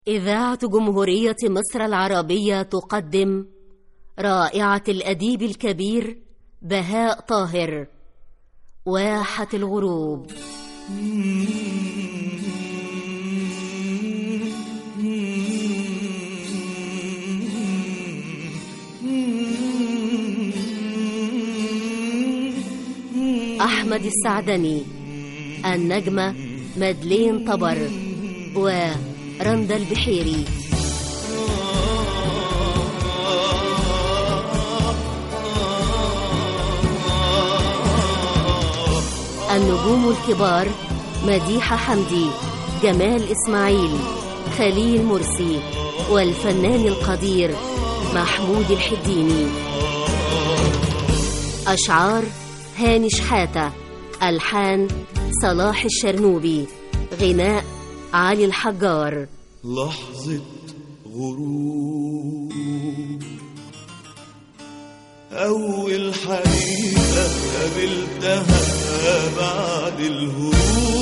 إذاعة جمهورية مصر العربية تقدم رائعة الأديب الكبير بهاء طاهر، واحة الغروب. أحمد السعدني، النجمة مدلين طبر ورندا البحيري. النجوم الكبار: مديحة حمدي، جمال إسماعيل، خليل مرسي، والفنان القدير محمود الحديني. أشعار: هاني شحاتة، ألحان صلاح الشرنوبي، غناء علي الحجار. لحظة غروب، أول حقيقة قابلتها بعد الهروب،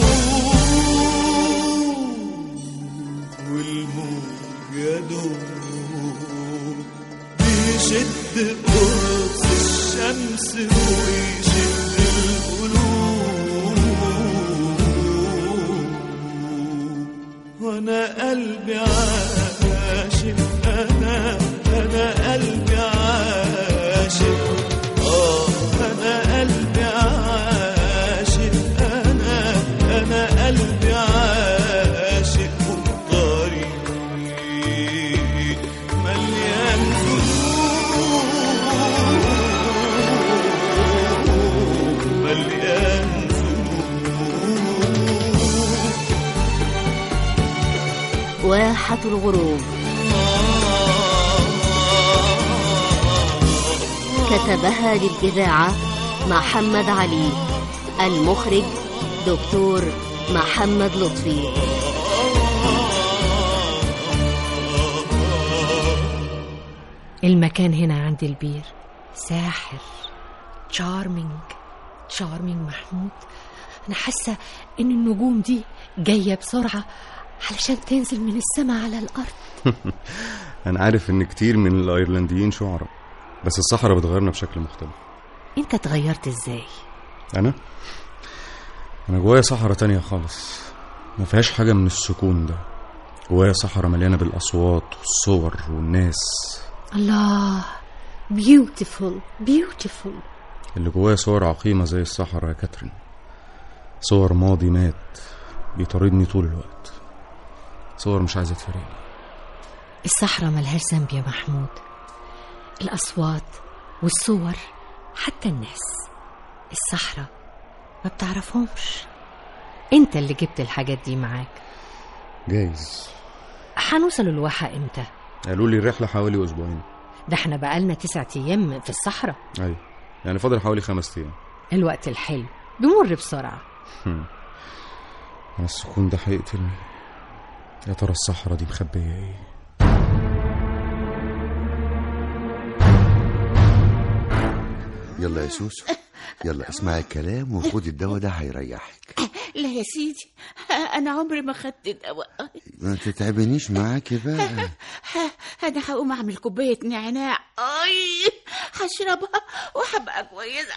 والموج يدوب بيشد قرص الشمس ويشد القلوب، وأنا قلبي عاشق، أنا قلبي عاشق، أنا قلبي عاشق، أنا قلبي عاشق، والطريق مليان ذنوب، مليان ذنوب. واحة الغروب كتبها للإذاعة محمد علي، المخرج دكتور محمد لطفي. المكان هنا عند البير ساحر، تشارمينج محمود. أنا حاسة إن النجوم دي جاية بسرعة علشان تنزل من السماء على الأرض. أنا عارف إن كتير من الأيرلنديين شعراء، بس الصحراء بتغيرنا بشكل مختلف. أنت اتغيرت إزاي؟ أنا جوايا صحراء تانية خالص، ما فيهاش حاجة من السكون ده. جوايا صحراء مليانة بالأصوات والصور والناس. الله، بيوتيفول. اللي جوايا صور عقيمة زي الصحراء يا كاترين، صور ماضي مات بيطاردني طول الوقت، صور مش عايزة تفارقني. الصحراء ملهاش ذنب يا محمود، الأصوات والصور حتى الناس. الصحراء ما بتعرفهمش، انت اللي جبت الحاجات دي معاك. جايز. هنوصلوا الواحة امتى؟ قالوا لي الرحلة حوالي أسبوعين. ده احنا بقالنا 9 أيام في الصحراء. أيوة، يعني فاضل حوالي 5 أيام. الوقت الحلو بيمر بسرعة. أنا السكون ده هيقتلني. يا ترى الصحراء دي مخبية ايه؟ يلا يا سوسو، يلا اسمعي الكلام وخدي الدواء ده هيريحك. لا يا سيدي، أنا عمري ما خدت الدواء. ما تتعبنيش معاكي بقى. أنا هقوم أعمل كوباية نعناع، هشربها وهبقى كويسة.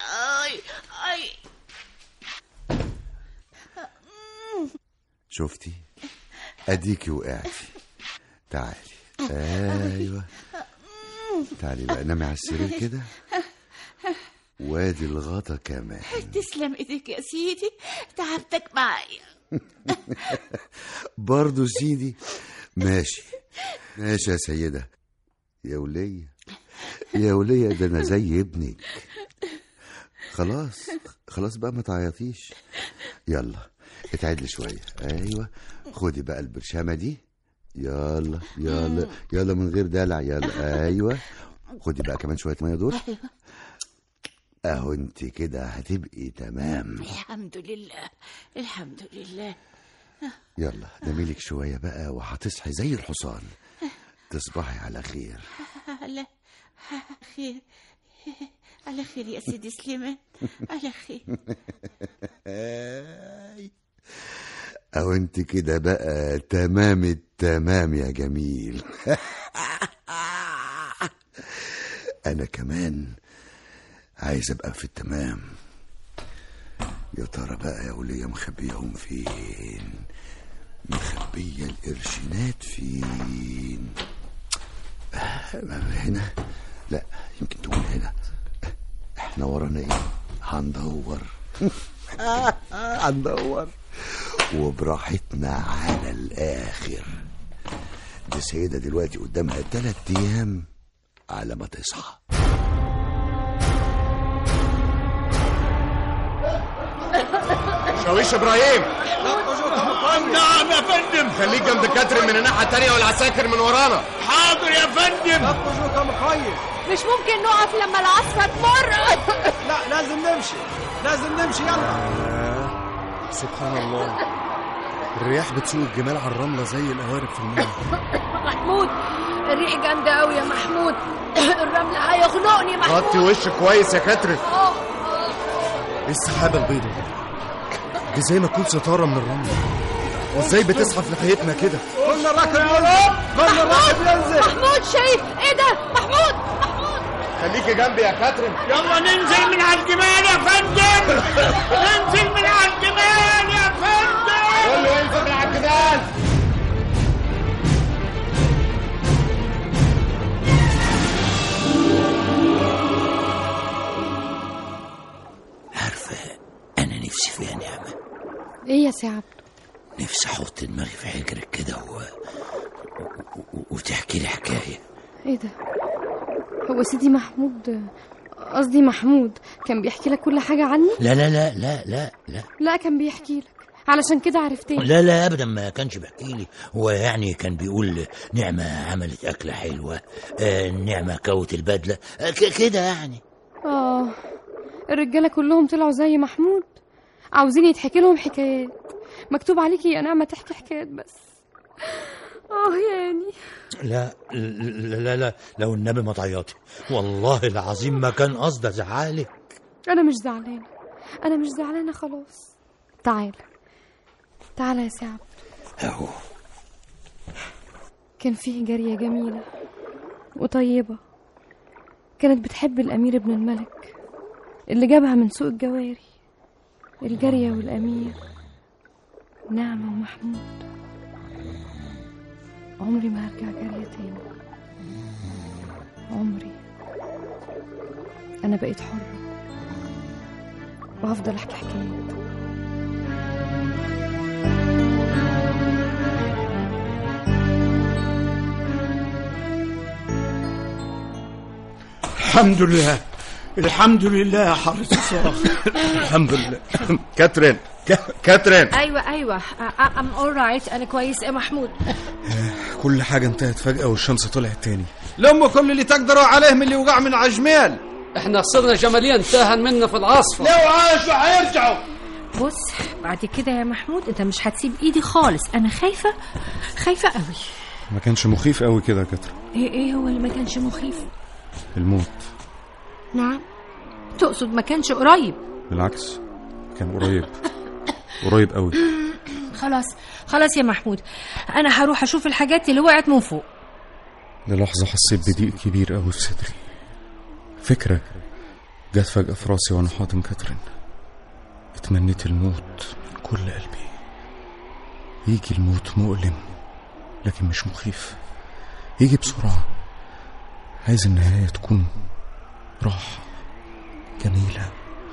شفتي؟ أديكي وقعتي. تعالي، أيوة، تعالي بقى نامي على السرير كده، وادي الغطا كمان. تسلم ايديك يا سيدي، تعبتك معايا. برضو سيدي. ماشي يا سيدة. يا ولية ده أنا زي ابنك. خلاص بقى ما تعيطيش. يلا اتعدلي شوية. أيوة، خدي بقى البرشامة دي. يلا من غير دلع. يلا أيوة، خدي بقى كمان شوية مية دول. اهو انت كده هتبقي تمام. الحمد لله. يلا نميلك شوية بقى وهتصحي زي الحصان. تصبحي على خير. على خير يا سيدي سليمان، على خير. أو أنت كده بقى تمام التمام يا جميل. أنا كمان عايز أبقى في التمام. يا ترى بقى يا ولية مخبيهم فين؟ مخبية القرشينات فين؟ هنا؟ لا، يمكن تكون هنا. احنا ورانا ايه؟ هندور. هندور وبراحتنا على الآخر. دي سيدة دلوقتي قدامها 3 أيام على ما تصحى. شاويش ابراهيم. نعم يا فندم. خليك جنب كاترين من الناحيه التانيه والعساكر من ورانا. حاضر يا فندم. مش ممكن نقف لما العصفة تمر. لا، لازم نمشي يلا. سبحان الله، الرياح بتسوق الجمال على الرملة زي القوارب في الماء. محمود، الريح جامدة قوي يا محمود. الرمل هيخنقني محمود. غطي وشك كويس يا كاترين. ايه السحابة البيضاء دي؟ زي ما تكون ستارة من الرملة. وازاي بتزحف ناحيتنا كده؟ كل الراكب ينزل. محمود شايف ايه ده؟ محمود خليكي جنبي يا كاترين. يلا ننزل من على الجمال يا فندم. ننزل من على الجمال يا فندم. كله ينزل من على الجمال. عارفة أنا نفسي فيها نعمة. ايه يا سي عبد؟ نفسي أحط دماغي في حجرك كده وتحكي لي حكاية. ايه ده؟ هو سيدي محمود، قصدي محمود، كان بيحكي لك كل حاجة عني؟ لا لا لا لا لا لا لا، كان بيحكي لك علشان كده عرفتني. لا لا أبدا، ما كانش بيحكي لي. هو يعني كان بيقول نعمة عملت أكلة حلوة، نعمة كوت البدلة كده يعني. الرجالة كلهم طلعوا زي محمود، عاوزين يتحكي لهم حكايات. مكتوب عليكي يا نعمة تحكي حكايات بس. يعني لا لا لا لا، لو النبي ما تعيطي، والله العظيم ما كان قصدي ازعلك. أنا مش زعلانة خلاص. تعالى يا سي عبد. اهو. كان فيه جارية جميلة وطيبة، كانت بتحب الأمير ابن الملك اللي جابها من سوق الجواري. الجارية والأمير، نعمة ومحمود. عمري ما هرجع جارية تاني، عمري. أنا بقيت حرة وهفضل أحكي حكايات. الحمد لله يا حارس الصراخ. الحمد لله. كاترين. ايوه I'm alright. انا كويس يا محمود. كل حاجة انتهت فجأة والشمس طلعت تاني. لموا كل اللي تقدروا عليه من اللي وقع من عجمال. احنا خسرنا جمالين تاهن منا في العاصفة. لو عاشوا هيرجعوا. بص، بعد كده يا محمود انت مش هتسيب ايدي خالص. انا خايفة قوي. ما كانش مخيف قوي كده يا كاترين. ايه هو اللي ما كانش مخيف؟ الموت. نعم، تقصد ما كانش قريب؟ بالعكس، كان قريب قوي. خلاص يا محمود، انا هروح اشوف الحاجات اللي وقعت من فوق. للحظة حسيت بضيق كبير قوي في صدري. فكرة جت فجأة في راسي وانا حاضن كاترين. اتمنيت الموت من كل قلبي. يجي الموت مؤلم لكن مش مخيف، يجي بسرعة. عايز النهاية تكون راحة جميلة.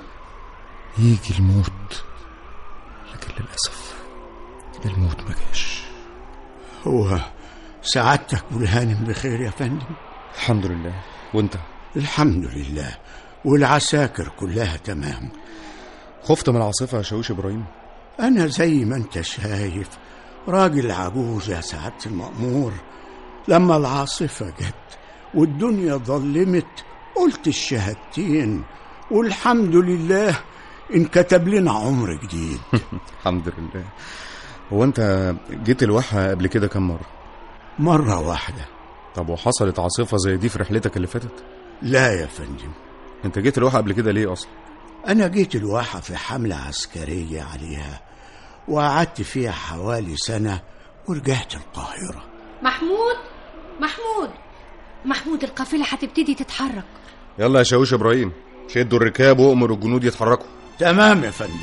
يجي الموت لكن للأسف الموت ما جاش. هو سعادتك والهانم بخير يا فندم؟ الحمد لله. وانت؟ الحمد لله، والعساكر كلها تمام. خفت من العاصفة يا شاويش إبراهيم؟ أنا زي ما أنت شايف راجل عجوز يا سعادة المأمور. لما العاصفة جت والدنيا ظلمت قلت الشهادتين، والحمد لله انكتب لنا عمر جديد. الحمد لله. هو أنت جيت الواحة قبل كده كم مرة؟ مرة واحدة. طب وحصلت عاصفة زي دي في رحلتك اللي فاتت؟ لا يا فندم. أنت جيت الواحة قبل كده ليه أصلا؟ أنا جيت الواحة في حملة عسكرية عليها، وقعدت فيها حوالي سنة ورجعت القاهرة. محمود القافلة هتبتدي تتحرك. يلا يا شاويش إبراهيم، شدوا الركاب وأمروا الجنود يتحركوا. تمام يا فندم.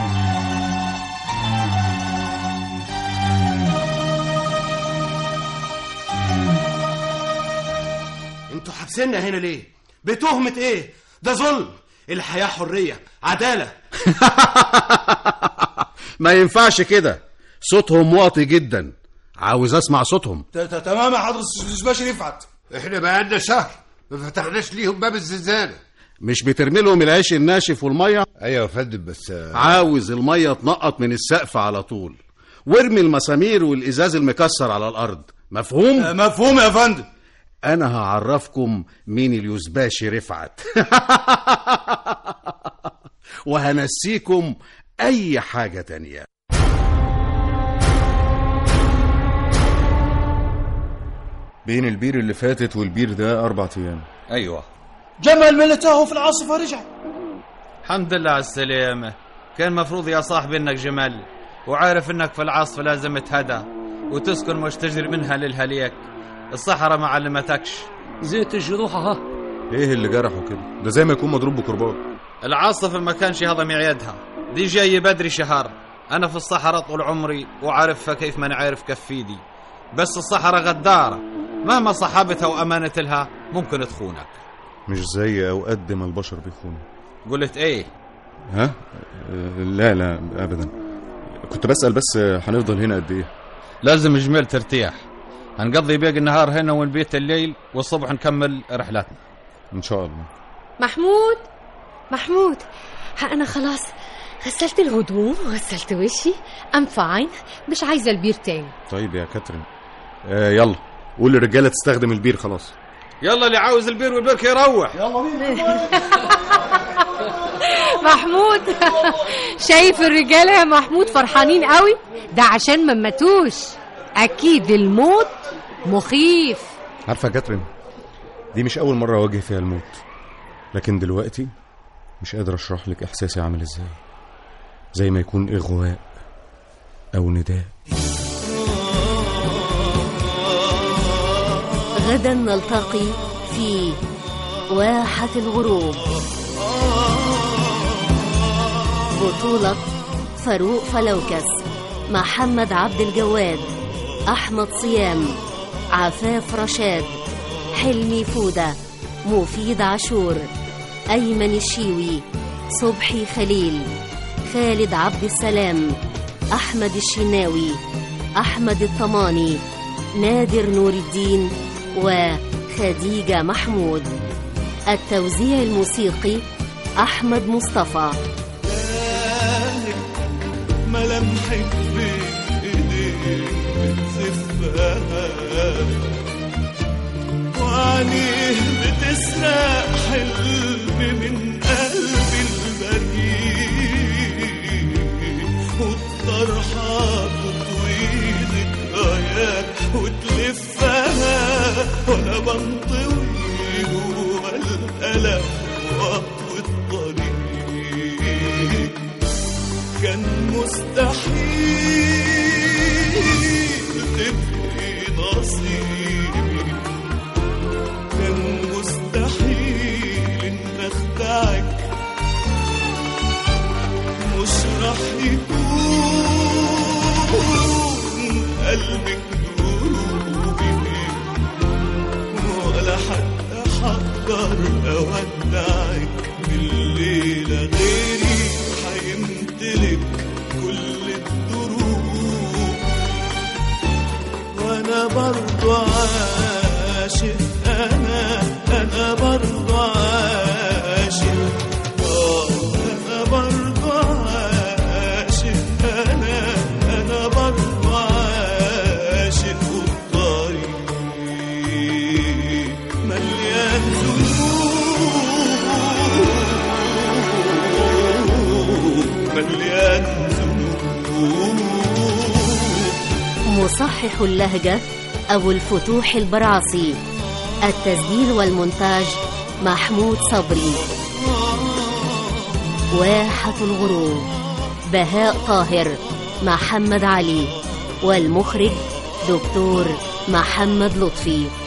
انتوا حابسيننا هنا ليه؟ بتهمة ايه؟ ده ظلم. الحياة حرية، عدالة. ما ينفعش كده، صوتهم واطي جدا، عاوز اسمع صوتهم. تمام يا حضرة الباشا رفعت. احنا بقالنا شهر ما فتحناش ليهم باب الزنزانة. مش بترمي لهم العيش الناشف والميه؟ ايوه يا فندم، بس عاوز الميه تنقط من السقف على طول، وارمي المسامير والازاز المكسر على الارض. مفهوم؟ مفهوم يا فندم. انا هعرفكم مين اليوزباشي رفعت. وهنسيكم اي حاجة تانية. بين البير اللي فاتت والبير ده 4 أيام. ايوه. جمل ملته في العاصفة رجع. الحمد لله على السلامة. كان مفروض يا صاحبي انك جمل وعارف انك في العاصفة لازم تهدى وتسكن مش تجري منها للهليك. الصحراء ما علمتكش. زيت الجروح ها. ايه اللي جرحه كده؟ ده زي ما يكون مضروب بكرباج. العاصفة ما كانش هضم عيادها، دي جاي بدري شهر. انا في الصحراء طول عمري وعارفها كيف ما انا عارف كفيدي. بس الصحراء غدارة، مهما صحابتها وامانت لها ممكن تخونك. مش زي اوقات ما البشر بيخونوا. قلت ايه؟ ها؟ لا ابدا، كنت بسأل بس هنفضل هنا قد ايه؟ لازم جميل ترتاح. هنقضي باقي النهار هنا ونبيت الليل والصبح نكمل رحلاتنا ان شاء الله. محمود أنا خلاص غسلت الهدوم وغسلت وشي. I'm fine، مش عايزة البير تاني. طيب يا كاترين، يلا قول للرجالة تستخدم البير خلاص. يلا اللي عاوز البير والبرك يروح. يلا بينا. محمود شايف الرجالة يا محمود فرحانين قوي؟ ده عشان ما ماتوش. أكيد الموت مخيف. عارفة يا كاترين، دي مش أول مرة أواجه فيها الموت، لكن دلوقتي مش قادر أشرح لك إحساسي عامل إزاي. زي ما يكون إغواء أو نداء. غدا نلتقي في واحة الغروب. بطولة فاروق فلوكس، محمد عبد الجواد، أحمد صيام، عفاف رشاد، حلمي فودة، مفيد عاشور، أيمن الشيوي، صبحي خليل، خالد عبد السلام، أحمد الشناوي، أحمد الطماني، نادر نور الدين وخديجة محمود. التوزيع الموسيقي أحمد مصطفى. ملامحك بإيديك بتزفها وعينيه بتسرق حلم من قلبي البريء والطرحة تطوي ذكريات وتلفها وأنا بنطوي جوا الألم وأطوي الطريق. كان مستحيل تبقي نصيبي، كان مستحيل إن أخدعك، مش رح يكون قلبك دروبي ولا حتى حقدر أودعك. بالليلة غيري حيمتلك كل الدروب وانا برضو عاشق. انا برضو عاشق. انا برضو عاشق. انا برضو عاشق. والطريق مليان مليان ذنوب. مصحح اللهجة أبو الفتوح البرعصي. التسجيل والمونتاج محمود صبري. واحة الغروب بهاء طاهر. محمد علي، والمخرج دكتور محمد لطفي.